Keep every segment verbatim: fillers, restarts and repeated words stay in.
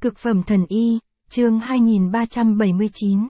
Cực phẩm thần y, chương hai nghìn ba trăm bảy mươi chín.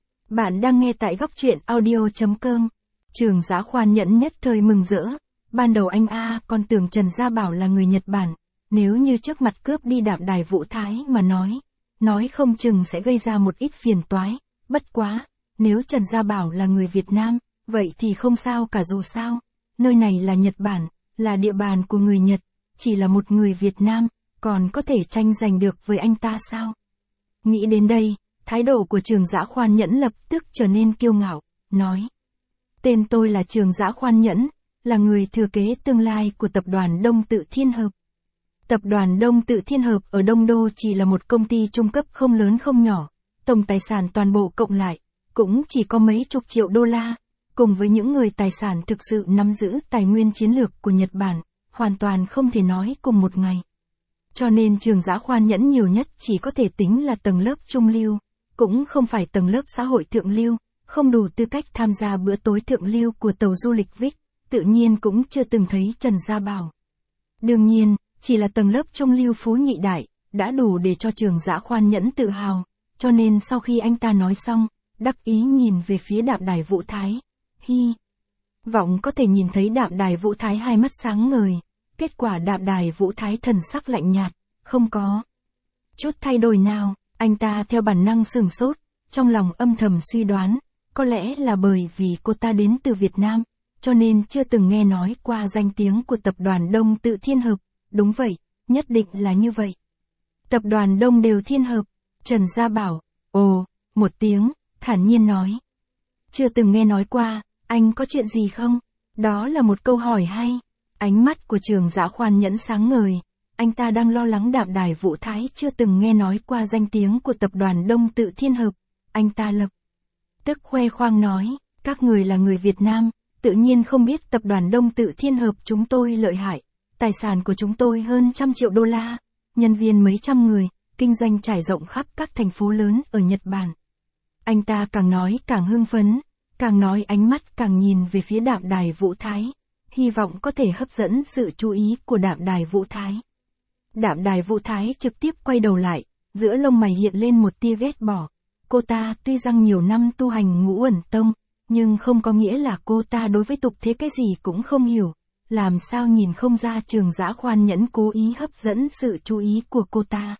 Bạn đang nghe tại góc truyện audio chấm com. Trường Giã Khoan Nhẫn nhất thời mừng rỡ. Ban đầu anh A còn tưởng Trần Gia Bảo là người Nhật Bản. Nếu như trước mặt cướp đi đạp đài Vũ Thái mà nói. Nói không chừng sẽ gây ra một ít phiền toái. Bất quá, nếu Trần Gia Bảo là người Việt Nam, vậy thì không sao cả, dù sao. Nơi này là Nhật Bản, là địa bàn của người Nhật. Chỉ là một người Việt Nam, còn có thể tranh giành được với anh ta sao? Nghĩ đến đây, thái độ của Trường Giã Khoan Nhẫn lập tức trở nên kiêu ngạo, nói. Tên tôi là Trường Giã Khoan Nhẫn, là người thừa kế tương lai của tập đoàn Đông Tự Thiên Hợp. Tập đoàn Đông Tự Thiên Hợp ở Đông Đô chỉ là một công ty trung cấp không lớn không nhỏ, tổng tài sản toàn bộ cộng lại, cũng chỉ có mấy chục triệu đô la, cùng với những người tài sản thực sự nắm giữ tài nguyên chiến lược của Nhật Bản, hoàn toàn không thể nói cùng một ngày. Cho nên Trường Giã Khoan Nhẫn nhiều nhất chỉ có thể tính là tầng lớp trung lưu, cũng không phải tầng lớp xã hội thượng lưu, không đủ tư cách tham gia bữa tối thượng lưu của tàu du lịch Vic, tự nhiên cũng chưa từng thấy Trần Gia Bảo. Đương nhiên, chỉ là tầng lớp trung lưu phú nhị đại, đã đủ để cho Trường Giã Khoan Nhẫn tự hào, cho nên sau khi anh ta nói xong, đắc ý nhìn về phía đạp đài Vũ Thái. Hi! Vọng có thể nhìn thấy đạp đài Vũ Thái hai mắt sáng ngời. Kết quả đạp đài Vũ Thái thần sắc lạnh nhạt, không có chút thay đổi nào. Anh ta theo bản năng sửng sốt, trong lòng âm thầm suy đoán, có lẽ là bởi vì cô ta đến từ Việt Nam, cho nên chưa từng nghe nói qua danh tiếng của tập đoàn Đông Tự Thiên Hợp. Đúng vậy, nhất định là như vậy. Tập đoàn Đông Đều Thiên Hợp. Trần Gia Bảo, ồ, một tiếng, thản nhiên nói. Chưa từng nghe nói qua, anh có chuyện gì không? Đó là một câu hỏi hay. Ánh mắt của Trường Giã Khoan Nhẫn sáng ngời, anh ta đang lo lắng đạp đài Vũ Thái chưa từng nghe nói qua danh tiếng của tập đoàn Đông Tự Thiên Hợp. Anh ta lập tức khoe khoang nói, các người là người Việt Nam, tự nhiên không biết tập đoàn Đông Tự Thiên Hợp chúng tôi lợi hại, tài sản của chúng tôi hơn trăm triệu đô la, nhân viên mấy trăm người, kinh doanh trải rộng khắp các thành phố lớn ở Nhật Bản. Anh ta càng nói càng hưng phấn, càng nói ánh mắt càng nhìn về phía đạp đài Vũ Thái. Hy vọng có thể hấp dẫn sự chú ý của đạp đài Vũ Thái. Đạp đài Vũ Thái trực tiếp quay đầu lại, giữa lông mày hiện lên một tia ghét bỏ. Cô ta tuy rằng nhiều năm tu hành Ngũ Uẩn Tông, nhưng không có nghĩa là cô ta đối với tục thế cái gì cũng không hiểu. Làm sao nhìn không ra Trường Giã Khoan Nhẫn cố ý hấp dẫn sự chú ý của cô ta.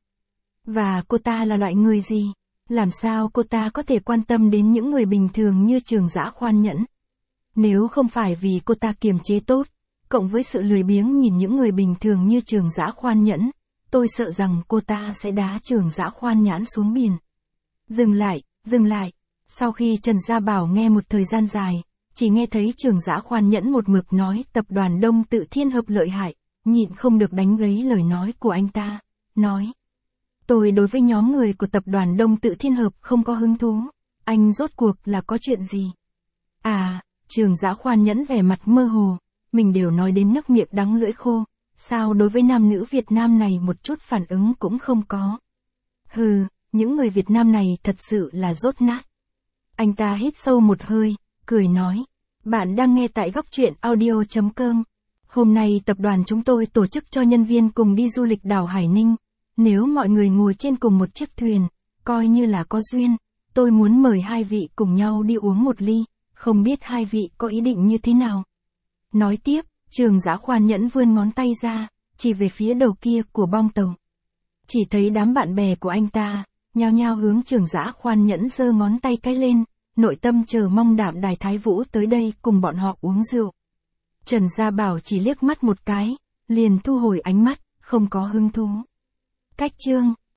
Và cô ta là loại người gì? Làm sao cô ta có thể quan tâm đến những người bình thường như Trường Giã Khoan Nhẫn? Nếu không phải vì cô ta kiềm chế tốt, cộng với sự lười biếng nhìn những người bình thường như Trường Giã Khoan Nhẫn, tôi sợ rằng cô ta sẽ đá Trường Giã Khoan Nhẫn xuống biển. Dừng lại, dừng lại. Sau khi Trần Gia Bảo nghe một thời gian dài, chỉ nghe thấy Trường Giã Khoan Nhẫn một mực nói tập đoàn Đông Tự Thiên Hợp lợi hại, nhịn không được đánh gãy lời nói của anh ta, nói. Tôi đối với nhóm người của tập đoàn Đông Tự Thiên Hợp không có hứng thú, anh rốt cuộc là có chuyện gì? À... Trường Giã Khoan Nhẫn vẻ mặt mơ hồ, mình đều nói đến nấc miệng đắng lưỡi khô, sao đối với nam nữ Việt Nam này một chút phản ứng cũng không có. Hừ, những người Việt Nam này thật sự là dốt nát. Anh ta hít sâu một hơi, cười nói, bạn đang nghe tại góc truyện audio chấm com. Hôm nay tập đoàn chúng tôi tổ chức cho nhân viên cùng đi du lịch đảo Hải Ninh, nếu mọi người ngồi trên cùng một chiếc thuyền, coi như là có duyên, tôi muốn mời hai vị cùng nhau đi uống một ly. Không biết hai vị có ý định như thế nào? Nói tiếp, Trường Giã Khoan Nhẫn vươn ngón tay ra, chỉ về phía đầu kia của bong tàu. Chỉ thấy đám bạn bè của anh ta, nhao nhao hướng Trường Giã Khoan Nhẫn giơ ngón tay cái lên, nội tâm chờ mong đạp đài Thái Vũ tới đây cùng bọn họ uống rượu. Trần Gia Bảo chỉ liếc mắt một cái, liền thu hồi ánh mắt, không có hứng thú. Cách chương,